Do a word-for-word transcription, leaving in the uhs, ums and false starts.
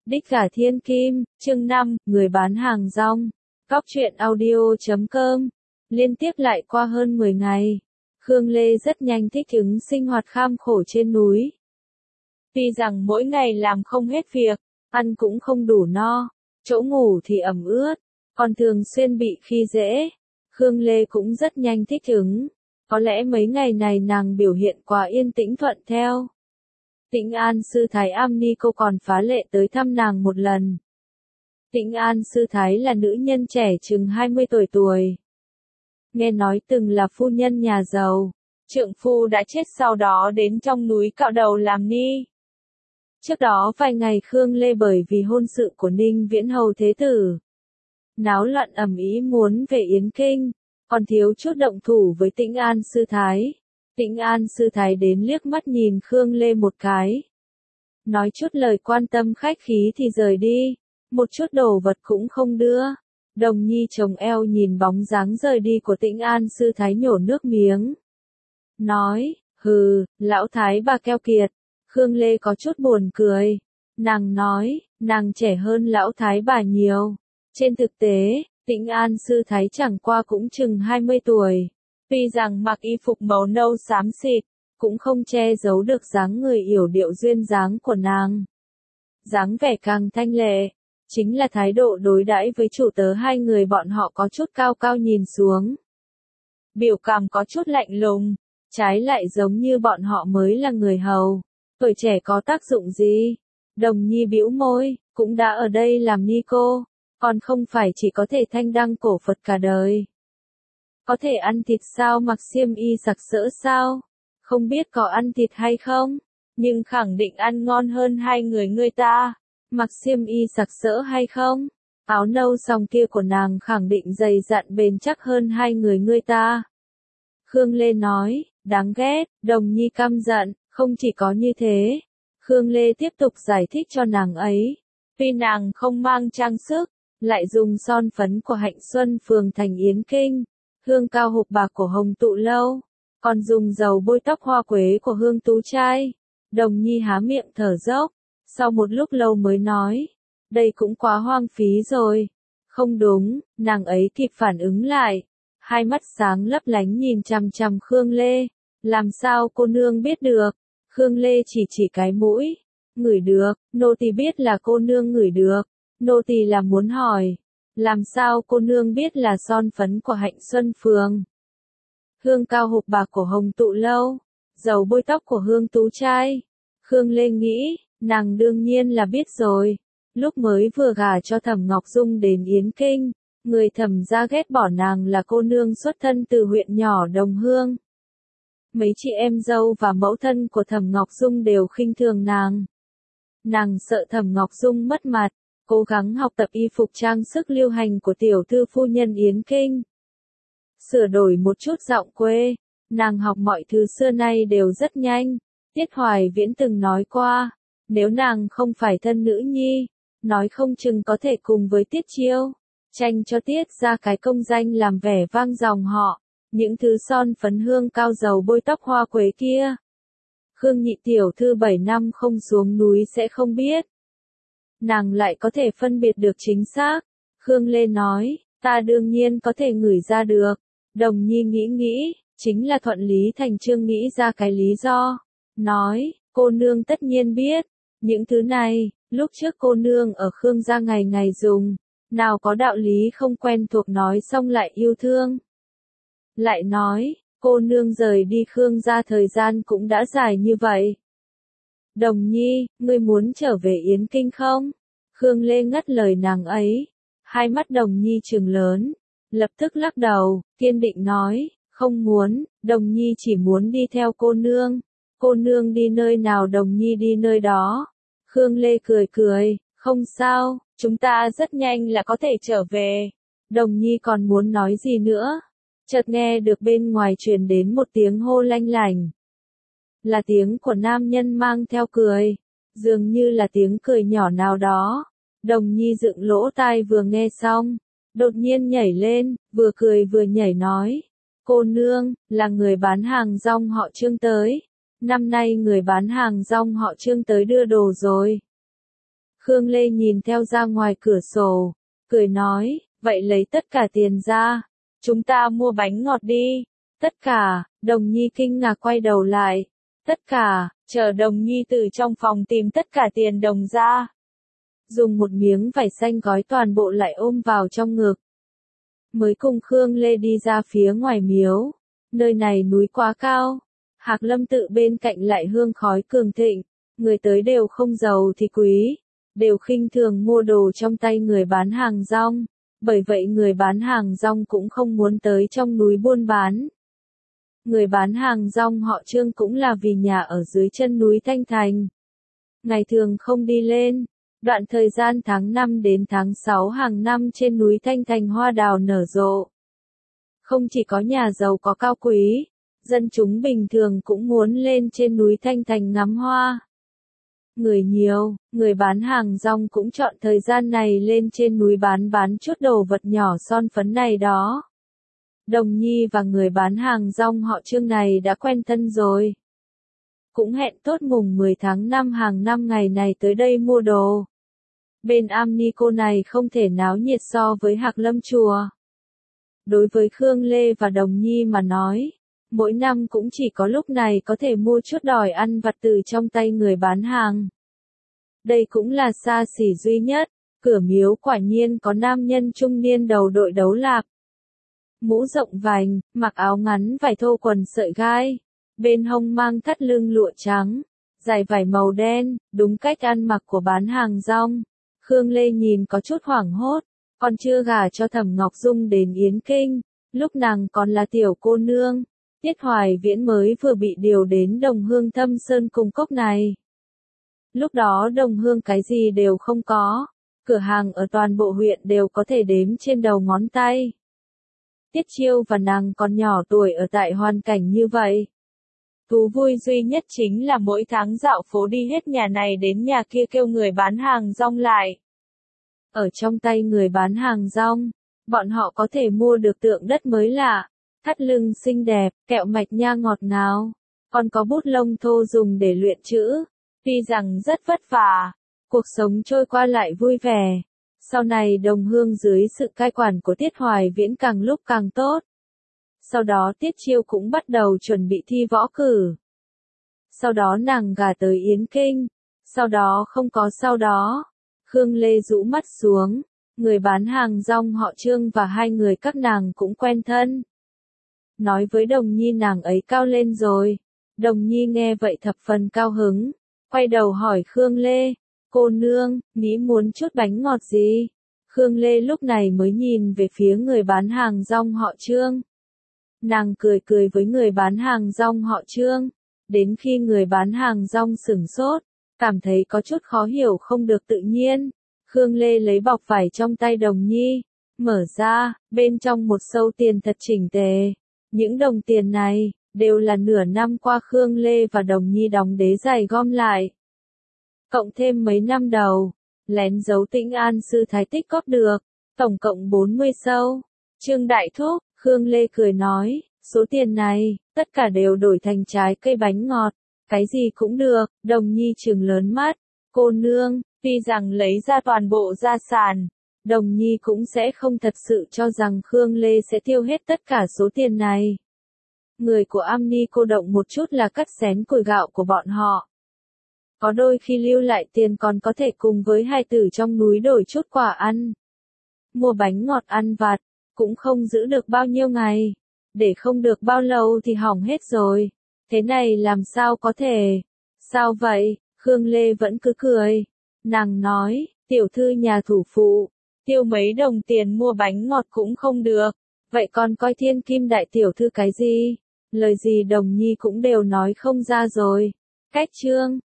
Đích Gả Thiên Kim, chương năm, người bán hàng rong. Cóc truyện audio chấm com. Liên tiếp lại qua hơn mười ngày, Khương Lê rất nhanh thích ứng sinh hoạt kham khổ trên núi. Tuy rằng mỗi ngày làm không hết việc, ăn cũng không đủ no, chỗ ngủ thì ẩm ướt, còn thường xuyên bị khi dễ, Khương Lê cũng rất nhanh thích ứng. Có lẽ mấy ngày này nàng biểu hiện quá yên tĩnh thuận theo. Tĩnh An Sư Thái Am Ni cô còn phá lệ tới thăm nàng một lần. Tĩnh An Sư Thái là nữ nhân trẻ chừng hai mươi tuổi tuổi. Nghe nói từng là phu nhân nhà giàu, trượng phu đã chết sau đó đến trong núi cạo đầu làm ni. Trước đó vài ngày Khương Lê bởi vì hôn sự của Ninh Viễn Hầu Thế Tử, náo loạn ầm ĩ muốn về Yến Kinh, còn thiếu chút động thủ với Tĩnh An Sư Thái. Tĩnh An Sư Thái đến liếc mắt nhìn Khương Lê một cái, nói chút lời quan tâm khách khí thì rời đi, một chút đồ vật cũng không đưa. Đồng Nhi chồng eo nhìn bóng dáng rời đi của Tĩnh An Sư Thái nhổ nước miếng, nói, hừ, lão thái bà keo kiệt. Khương Lê có chút buồn cười, nàng nói, nàng trẻ hơn lão thái bà nhiều. Trên thực tế, Tĩnh An Sư Thái chẳng qua cũng chừng hai mươi tuổi. Tuy rằng mặc y phục màu nâu xám xịt, cũng không che giấu được dáng người yểu điệu duyên dáng của nàng. Dáng vẻ càng thanh lệ, chính là thái độ đối đãi với chủ tớ hai người bọn họ có chút cao cao nhìn xuống. Biểu cảm có chút lạnh lùng, trái lại giống như bọn họ mới là người hầu, tuổi trẻ có tác dụng gì? Đồng Nhi bĩu môi, cũng đã ở đây làm ni cô, còn không phải chỉ có thể thanh đăng cổ Phật cả đời. Có thể ăn thịt sao, mặc xiêm y sặc sỡ sao? Không biết có ăn thịt hay không, nhưng khẳng định ăn ngon hơn hai người ngươi ta. Mặc xiêm y sặc sỡ hay không? Áo nâu sòng kia của nàng khẳng định dày dặn bền chắc hơn hai người ngươi ta. Khương Lê nói, đáng ghét. Đồng Nhi căm giận, không chỉ có như thế. Khương Lê tiếp tục giải thích cho nàng ấy. Tuy nàng không mang trang sức, lại dùng son phấn của Hạnh Xuân phường thành Yến Kinh, hương cao hộp bạc của Hồng Tụ Lâu, còn dùng dầu bôi tóc hoa quế của Hương Tú Trai. Đồng Nhi há miệng thở dốc, sau một lúc lâu mới nói, đây cũng quá hoang phí rồi. Không đúng, nàng ấy kịp phản ứng lại, hai mắt sáng lấp lánh nhìn chằm chằm Khương Lê. Làm sao cô nương biết được? Khương Lê chỉ chỉ cái mũi, ngửi được, nô tỳ biết là cô nương ngửi được. Nô tỳ là muốn hỏi, làm sao cô nương biết là son phấn của Hạnh Xuân phường, hương cao hộp bạc của Hồng Tụ Lâu, dầu bôi tóc của Hương Tú Trai? Khương Lê nghĩ, nàng đương nhiên là biết rồi. Lúc mới vừa gả cho Thẩm Ngọc Dung đến Yến Kinh, người Thẩm gia ghét bỏ nàng là cô nương xuất thân từ huyện nhỏ Đồng Hương. Mấy chị em dâu và mẫu thân của Thẩm Ngọc Dung đều khinh thường nàng. Nàng sợ Thẩm Ngọc Dung mất mặt, cố gắng học tập y phục trang sức lưu hành của tiểu thư phu nhân Yến Kinh. Sửa đổi một chút giọng quê, nàng học mọi thứ xưa nay đều rất nhanh. Tiết Hoài Viễn từng nói qua, nếu nàng không phải thân nữ nhi, nói không chừng có thể cùng với Tiết Chiêu, tranh cho Tiết ra cái công danh làm vẻ vang dòng họ. Những thứ son phấn hương cao dầu bôi tóc hoa quế kia, Khương nhị tiểu thư bảy năm không xuống núi sẽ không biết. Nàng lại có thể phân biệt được chính xác. Khương Lê nói, ta đương nhiên có thể ngửi ra được. Đồng Nhi nghĩ nghĩ, chính là thuận lý thành chương nghĩ ra cái lý do. Nói, cô nương tất nhiên biết. Những thứ này, lúc trước cô nương ở Khương gia ngày ngày dùng, nào có đạo lý không quen thuộc nói xong lại yêu thương. Lại nói, cô nương rời đi Khương gia thời gian cũng đã dài như vậy. Đồng Nhi, ngươi muốn trở về Yến Kinh không? Khương Lê ngắt lời nàng ấy. Hai mắt Đồng Nhi trừng lớn, lập tức lắc đầu, kiên định nói, không muốn. Đồng Nhi chỉ muốn đi theo cô nương. Cô nương đi nơi nào Đồng Nhi đi nơi đó. Khương Lê cười cười, không sao, chúng ta rất nhanh là có thể trở về. Đồng Nhi còn muốn nói gì nữa? Chợt nghe được bên ngoài truyền đến một tiếng hô lanh lảnh. Là tiếng của nam nhân mang theo cười, dường như là tiếng cười nhỏ nào đó. Đồng Nhi dựng lỗ tai vừa nghe xong, đột nhiên nhảy lên, vừa cười vừa nhảy nói, cô nương, là người bán hàng rong họ Trương tới. Năm nay người bán hàng rong họ Trương tới đưa đồ rồi. Khương Lê nhìn theo ra ngoài cửa sổ, cười nói, vậy lấy tất cả tiền ra, chúng ta mua bánh ngọt đi. Tất cả, Đồng Nhi kinh ngạc quay đầu lại. Tất cả, chờ Đồng Nhi từ trong phòng tìm tất cả tiền đồng ra. Dùng một miếng vải xanh gói toàn bộ lại ôm vào trong ngực. Mới cùng Khương Lê đi ra phía ngoài miếu. Nơi này núi quá cao. Hạc Lâm tự bên cạnh lại hương khói cường thịnh. Người tới đều không giàu thì quý. Đều khinh thường mua đồ trong tay người bán hàng rong. Bởi vậy người bán hàng rong cũng không muốn tới trong núi buôn bán. Người bán hàng rong họ Trương cũng là vì nhà ở dưới chân núi Thanh Thành. Ngày thường không đi lên. Đoạn thời gian tháng năm đến tháng sáu hàng năm trên núi Thanh Thành hoa đào nở rộ. Không chỉ có nhà giàu có cao quý, dân chúng bình thường cũng muốn lên trên núi Thanh Thành ngắm hoa. Người nhiều, người bán hàng rong cũng chọn thời gian này lên trên núi bán bán chút đồ vật nhỏ son phấn này đó. Đồng Nhi và người bán hàng rong họ Trương này đã quen thân rồi. Cũng hẹn tốt mùng mười tháng năm hàng năm ngày này tới đây mua đồ. Bên Am Ni cô này không thể náo nhiệt so với Hạc Lâm chùa. Đối với Khương Lê và Đồng Nhi mà nói, mỗi năm cũng chỉ có lúc này có thể mua chút đòi ăn vặt từ trong tay người bán hàng. Đây cũng là xa xỉ duy nhất, cửa miếu quả nhiên có nam nhân trung niên đầu đội đấu lạp. Mũ rộng vành, mặc áo ngắn vải thô quần sợi gai, bên hông mang thắt lưng lụa trắng, giày vải màu đen, đúng cách ăn mặc của bán hàng rong. Khương Lê nhìn có chút hoảng hốt, còn chưa gả cho Thẩm Ngọc Dung đến Yến Kinh, lúc nàng còn là tiểu cô nương, Tiết Hoài Viễn mới vừa bị điều đến Đồng Hương Thâm Sơn cung cốc này. Lúc đó Đồng Hương cái gì đều không có, cửa hàng ở toàn bộ huyện đều có thể đếm trên đầu ngón tay. Tiết Chiêu và nàng còn nhỏ tuổi ở tại hoàn cảnh như vậy. Thú vui duy nhất chính là mỗi tháng dạo phố đi hết nhà này đến nhà kia kêu người bán hàng rong lại. Ở trong tay người bán hàng rong, bọn họ có thể mua được tượng đất mới lạ, thắt lưng xinh đẹp, kẹo mạch nha ngọt ngào, còn có bút lông thô dùng để luyện chữ. Tuy rằng rất vất vả, cuộc sống trôi qua lại vui vẻ. Sau này Đồng Hương dưới sự cai quản của Tiết Hoài Viễn càng lúc càng tốt. Sau đó Tiết Chiêu cũng bắt đầu chuẩn bị thi võ cử. Sau đó nàng gả tới Yến Kinh. Sau đó không có sau đó. Khương Lê rũ mắt xuống. Người bán hàng rong họ Trương và hai người các nàng cũng quen thân. Nói với Đồng Nhi nàng ấy cao lên rồi. Đồng Nhi nghe vậy thập phần cao hứng. Quay đầu hỏi Khương Lê. Cô nương, nghĩ muốn chút bánh ngọt gì? Khương Lê lúc này mới nhìn về phía người bán hàng rong họ Trương. Nàng cười cười với người bán hàng rong họ Trương. Đến khi người bán hàng rong sửng sốt, cảm thấy có chút khó hiểu không được tự nhiên. Khương Lê lấy bọc vải trong tay Đồng Nhi, mở ra, bên trong một sâu tiền thật chỉnh tề. Những đồng tiền này, đều là nửa năm qua Khương Lê và Đồng Nhi đóng đế giày gom lại. Cộng thêm mấy năm đầu, lén giấu Tĩnh An sư thái tích góp được, tổng cộng bốn mươi sâu. Trương Đại Thúc, Khương Lê cười nói, số tiền này, tất cả đều đổi thành trái cây bánh ngọt, cái gì cũng được. Đồng Nhi trừng lớn mắt, cô nương, tuy rằng lấy ra toàn bộ gia sản, Đồng Nhi cũng sẽ không thật sự cho rằng Khương Lê sẽ tiêu hết tất cả số tiền này. Người của Am Ni cô động một chút là cắt xén củi gạo của bọn họ. Có đôi khi lưu lại tiền còn có thể cùng với hai tử trong núi đổi chút quà ăn. Mua bánh ngọt ăn vặt, cũng không giữ được bao nhiêu ngày. Để không được bao lâu thì hỏng hết rồi. Thế này làm sao có thể? Sao vậy? Khương Lê vẫn cứ cười. Nàng nói, tiểu thư nhà thủ phụ, tiêu mấy đồng tiền mua bánh ngọt cũng không được. Vậy còn coi thiên kim đại tiểu thư cái gì? Lời gì Đồng Nhi cũng đều nói không ra rồi. Cách Trương,